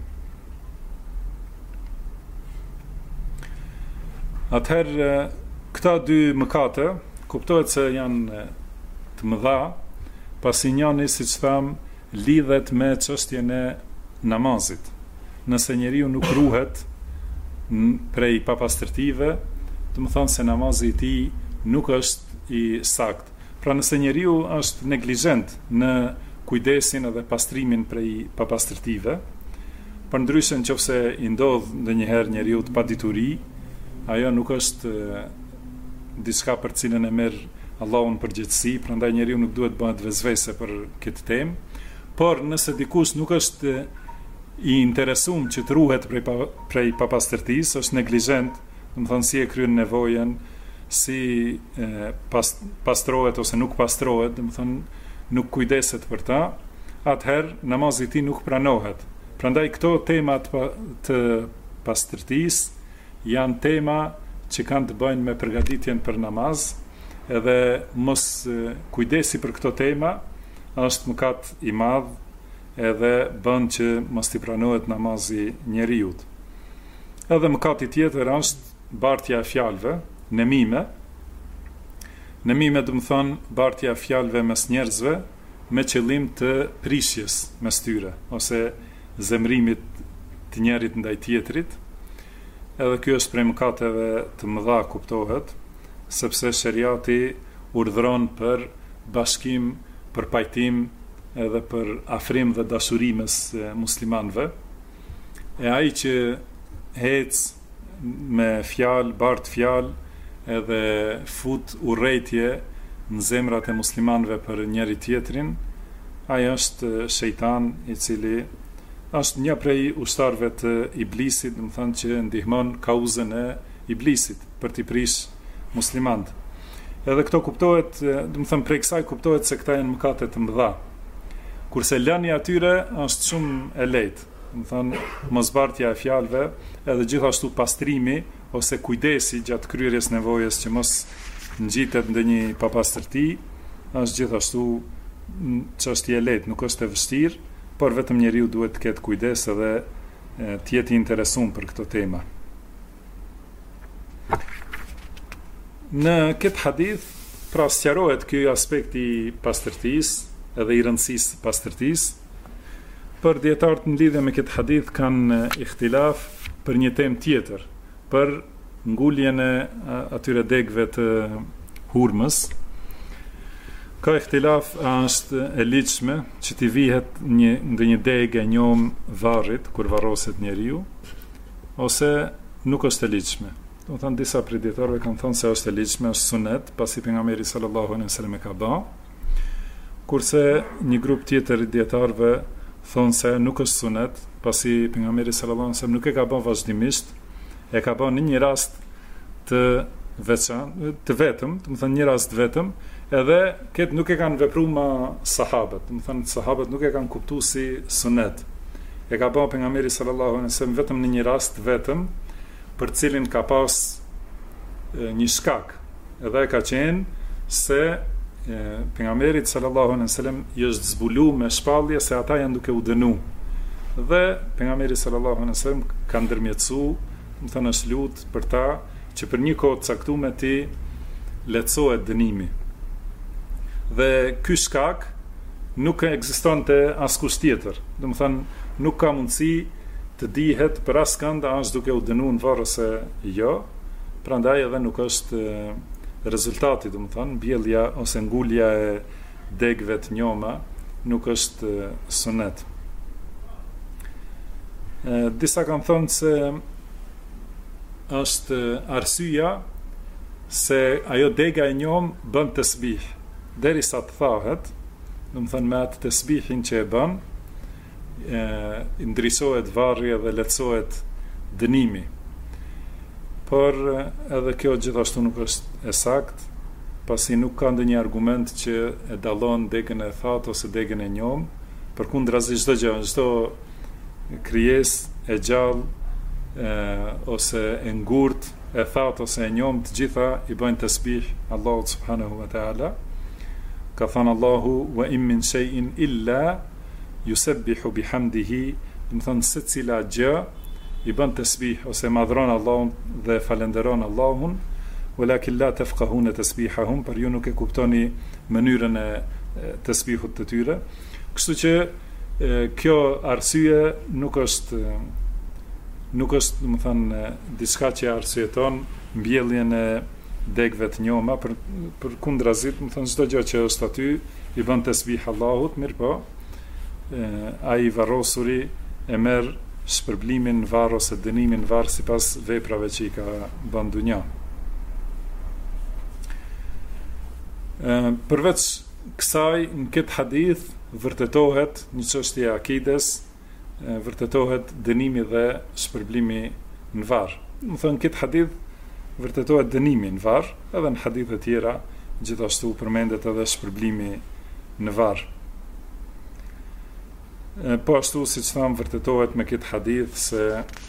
Atëherë, këta dy mëkate kuptohet se janë të mëdha, pasi njëri, siç tham, lidhet me çështjen e namazit. Nëse njeriu nuk ruhet prej papastërtive, do të thonë se namazi i tij nuk është i saktë. Pra nëse njeriu është neglizhent në kujdesin edhe pastrimin prej papastërtive, përndryshe nëse i ndodh ndonjëherë njeriu të padituri, ajo nuk është diçka për cilën e merr Allahu në përgjegjësi, prandaj njeriu nuk duhet bëhet vezvese për këtë temë, por nëse dikush nuk është i interesuar që të ruhet prej papastërtisë, është neglizhent, do të thonë si e kryen nevojën, si pastrohet ose nuk pastrohet, do të thonë nuk kujdeset për ta, atëherë namazi i tij nuk pranohet. Prandaj këto tema të pastërtisë janë tema që kanë të bëjnë me përgatitjen për namaz, edhe mos kujdesi për këto tema është mëkat i madh, edhe bën që mos t'i pranohet namazi njeriut. Edhe mëkati tjetër është bartja e fjalëve, nemime. Nemime do të thonë bartja e fjalëve mes njerëzve me qëllim të prishjes mes tyre, ose zemrimit të njerit ndaj tjetrit. Edhe kjo është prej mëkateve të mëdha kuptohet, sepse sheriati urdhëron për bashkim, për pajtim, edhe për afrim dhe dashuri mes muslimanëve. E ai që hec me fjalë, bart fjalë, edhe fut urrejtje në zemrat e muslimanëve për njëri tjetrin, ai është shejtan i cili është një prej ushtarëve të iblisit, do të thonë që ndihmon kauzën e iblisit për t'i prish muslimanët. Edhe këto kuptohet, do të thonë prej kësaj kuptohet se këta janë mëkate të mëdha. Kurse lënia atyre është shumë e lehtë, do të thonë mosbartja e fjalëve, edhe gjithashtu pastrimi ose kujdesi gjatë kryerjes nevojës që mos ngjitet ndonjë papastërti, është gjithashtu çështje e lehtë, nuk është e vështirë, por vetëm njeriu duhet të ketë kujdes edhe të jetë i interesuar për këtë temë. Në këtë hadith pra sqarohet ky aspekt i pastërtisë edhe i rëndësisë pastërtisë. Për dietarët në lidhje me këtë hadith kanë ihtilaf për një temë tjetër, për nguljen e atyre degëve të hurmës. Ka ihtilaf a është e ligjshme që t'i vihet ndonjë degë e njom varrit kur varroset njeriu, ose nuk është e ligjshme. Do të thonë disa prej dietarëve kanë thënë se është e ligjshme, është sunet, pasi pejgamberi sallallahu alaihi wasallam e ka bë. Kurse një grup tjetër i dietarëve thonë se nuk është sunet, pasi pejgamberi sallallahu alaihi wasallam nuk e ka bën vazhdimisht, e ka bën në një rast të të vetëm, do të thënë një rast vetëm, edhe këtë nuk e kanë vepruar ma sahabët, do të thënë sahabët nuk e kanë kuptuar si sunet. E ka bërë pejgamberi sallallahu alaihi wasallam vetëm në një rast vetëm, për cilin ka pas një shkak, edhe ka qenë se pejgamberit sallallahu alaihi wasallam i është zbulu me shpallje se ata janë duke u dënu. Dhe pejgamberi sallallahu alaihi wasallam ka ndërmjetësu, më thënë është lut për ta që për një kohë të caktuar ti lehtësohet dënimi. Dhe ky shkak nuk ekzistonte askush tjetër. Do të thënë nuk ka mundësi të dihet për askënd a është duke u dënuar në varr ose jo. Prandaj edhe nuk është rezultati, do të thënë mbjellja ose ngulja e degëve të njoma nuk është sunet. Disa kanë thënë se është arsyeja se ajo dega e njom bën tasbih derisa të thahet, do të thënë me atë tasbihin që e bën, ndrisohet varri dhe lehtësohet dënimi. Por edhe kjo gjithashtu nuk është e saktë, pasi nuk ka ndonjë argument që e dallon degën e thatë ose degën e njom, përkundrazi çdo gjë, çdo krijesë e gjallë ose e ngurt, e thatë ose e njom, të gjitha i bëjnë tasbih Allahut subhanahu wa taala. Ka thënë Allahu wa in min shay'in illa yusabbihu bihamdihi, do të thonë secila gjë i bën tasbih ose madhron Allahun dhe falenderon Allahun, walakin la tafqahuna tasbihahum, por ju nuk e kuptoni mënyrën e tasbihut të tyre. Kështu që kjo arsye nuk është do të thënë diçka që arsyeton mbjelljen e degëve të njoma, për kundrazit, do të thënë çdo gjë që është aty i bën tasbih Allahut, mirë po ai varrosuri e merr shpërblimin në varr ose dënimin në varr sipas veprave që i ka bën dunja. Përveç kësaj, në këtë hadith vërtetohet një çështje e akides, vërtetohet dënimi dhe shpërblimi në varr. Do të thënë këtë hadith vërtetohet dënimi në varr, edhe në hadithe tjera gjithashtu përmendet edhe shpërblimi në varr. Po ashtu siç thamë vërtetohet me këtë hadith se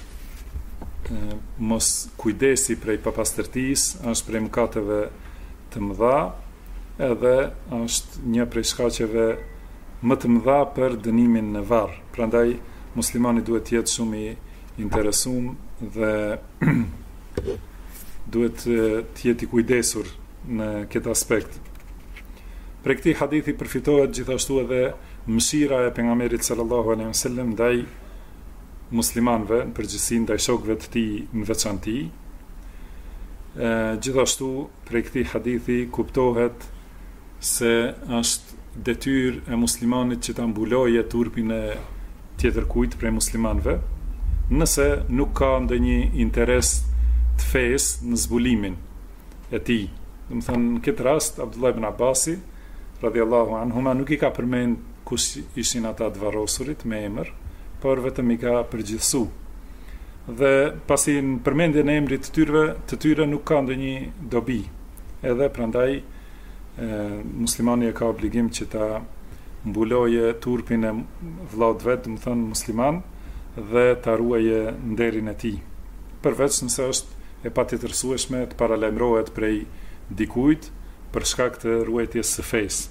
mos kujdesi prej papastërtisë është prej mëkateve të mëdha, edhe është një prej shkaqeve më të mëdha për dënimin në varr. Prandaj muslimani duhet të jetë shumë i interesuar dhe duhet të jetë i kujdesur në këtë aspekt. Për këtij hadithi përfitohet gjithashtu edhe mëshira e pejgamberit sallallahu alaihi wasallam ndaj muslimanëve, në përgjithësi ndaj shokëve të tij në veçantë. Gjithashtu për këtij hadithi kuptohet se është detyrë e muslimanit që ta mbulojë turpin e tjetër kujt prej muslimanëve, nëse nuk ka ndonjë interes të fesë në zbulimin e tij. Do të thënë në këtë rast Abdullah ibn Abbasi radhiyallahu anhuma nuk i ka përmend kush ishin ata të varrosurit me emër, por vetëm i ka përgjithësu. Dhe pasi në përmendjen e emrit të tyre nuk ka ndonjë dobi. Edhe prandaj muslimani e ka obligim që ta mbuloje turpin e vllaut vet, do të thënë musliman, dhe ta ruaje nderin e tij. Përveç nëse është e patjetërsueshme të paralajmërohet prej dikujt për shkak të ruajtjes së fesë.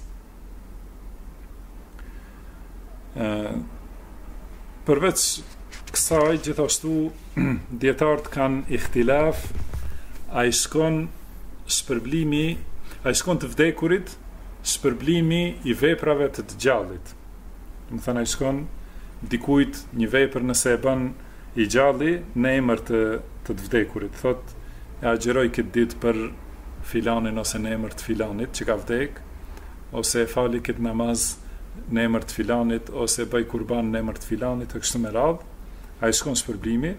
Përveç kësaj, gjithashtu dietarët kanë ihtilaf, a i shkon të vdekurit shpërblimi i veprave të djallit. Do të thënë ai shkon dikujt një vepër nëse e bën i gjalli në emër të vdekurit. Thotë, e agjeroj këtë ditë për filanin ose në emër të filanit që ka vdek, ose e fali këtë namaz në emër të filanit, ose bëj kurban në emër të filanit, e kështu me radhë, ai shkon shpërblimi.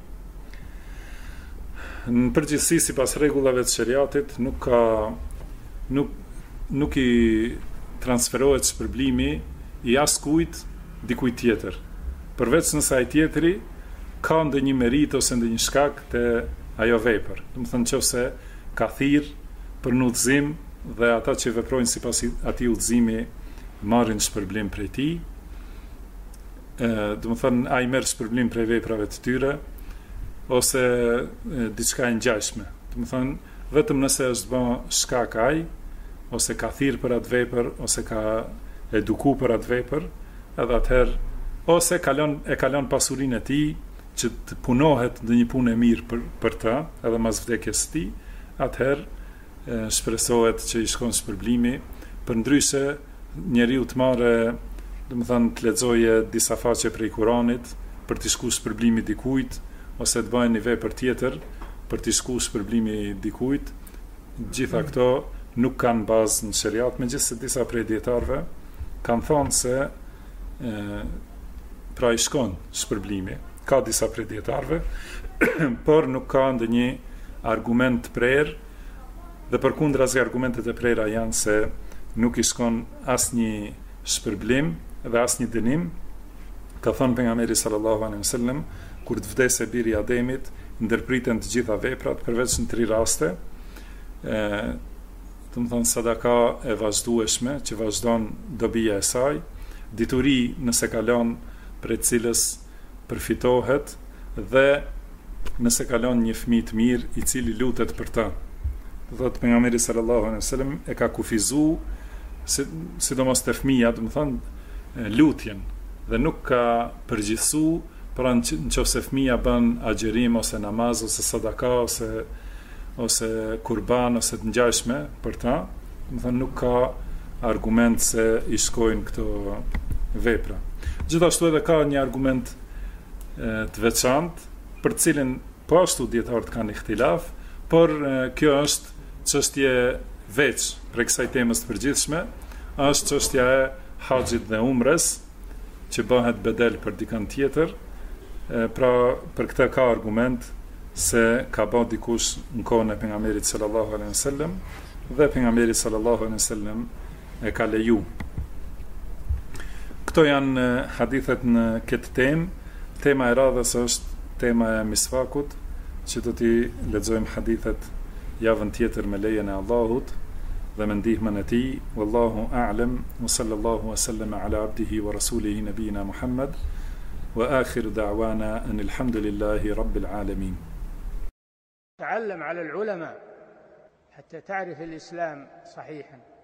Në përgjithësi, sipas rregullave të shariatit, nuk i transferohet shpërblimi i askujt dikujt tjetër, përveç nëse ai tjetri ka ndonjë merit ose ndonjë shkak te ajo vepër. Do të thënë nëse ka thirr për në udhëzim dhe ata që veprojnë sipas atij udhëzimi marrin shpërblim prej tij. Do të thonë ai merr shpërblim prej veprave të tyre ose diçka e ngjashme. Do të thonë vetëm nëse është bën shkak ai ose ka thirr për atë vepër ose ka eduku për atë vepër, edhe atëherë ose e kalon pasurinë e tij që të punohet në një punë e mirë për ta, edhe mas vdekjes së tij, atëherë shpresohet që i shkon shpërblimi. Përndryshe njeriu të marrë, domethënë të lexoje disa faqe prej Kuranit për të shkuar shpërblimi dikujt ose të bëjë një vepër tjetër për të shkuar shpërblimi dikujt, gjitha këto nuk kanë bazë në shariat, megjithëse disa prej dietarëve kanë thonë se pra i shkon shpërblimi. Ka disa prej dietarëve, por nuk ka ndonjë argument të prerë, dhe përkundrazi argumentet e prera janë se nuk i shkon asnjë shpërblim dhe asnjë dënim. Ka thënë pejgamberi sallallahu alaihi wasallam, kur të vdesë biri i Ademit, ndërpriten të gjitha veprat përveç në 3 raste. Do të thonë sadaka e vazhdueshme që vazhdon dobia e saj, dituri nëse kalon prej cilës përfitohet, dhe nëse kalon një fëmijë të mirë i cili lutet për ta. Thotë pejgamberi sallallahu alaihi wasallam e ka kufizuar sidomos te fëmia, do të thonë lutjen, dhe nuk ka përgjithësuar, pra nëse fëmia bën agjerim ose namaz ose sadaka ose kurban ose të ngjashme për ta, do të thonë nuk ka argument se i shkojnë këto vepra. Gjithashtu edhe ka një argument të veçantë për cilin po ashtu dietarët kanë ihtilaf, por kjo është çështje veç për kësaj temës të përgjithshme, është çështja e haxhit dhe umres, që bëhet bedel për dikën tjetër. Pra për këtë ka argument se ka bërë dikush në kohën e pejgamberit sallallahu alaihi wasallam, dhe pejgamberi sallallahu alaihi wasallam e ka leju. Këto janë hadithet në këtë temë. Tema e radhës është tema e misvakut, që do t'i lexojmë hadithet javën tjetër me lejen e Allahut dhe me ndihmën e tij. Wallahu a'lam, wa sallallahu wa sallama ala abdihi wa rasulihi nabiyina Muhammad, wa akhiru da'wana anil hamdulillahi rabbil alamin. تعلم على العلماء حتى تعرف الإسلام صحيحا.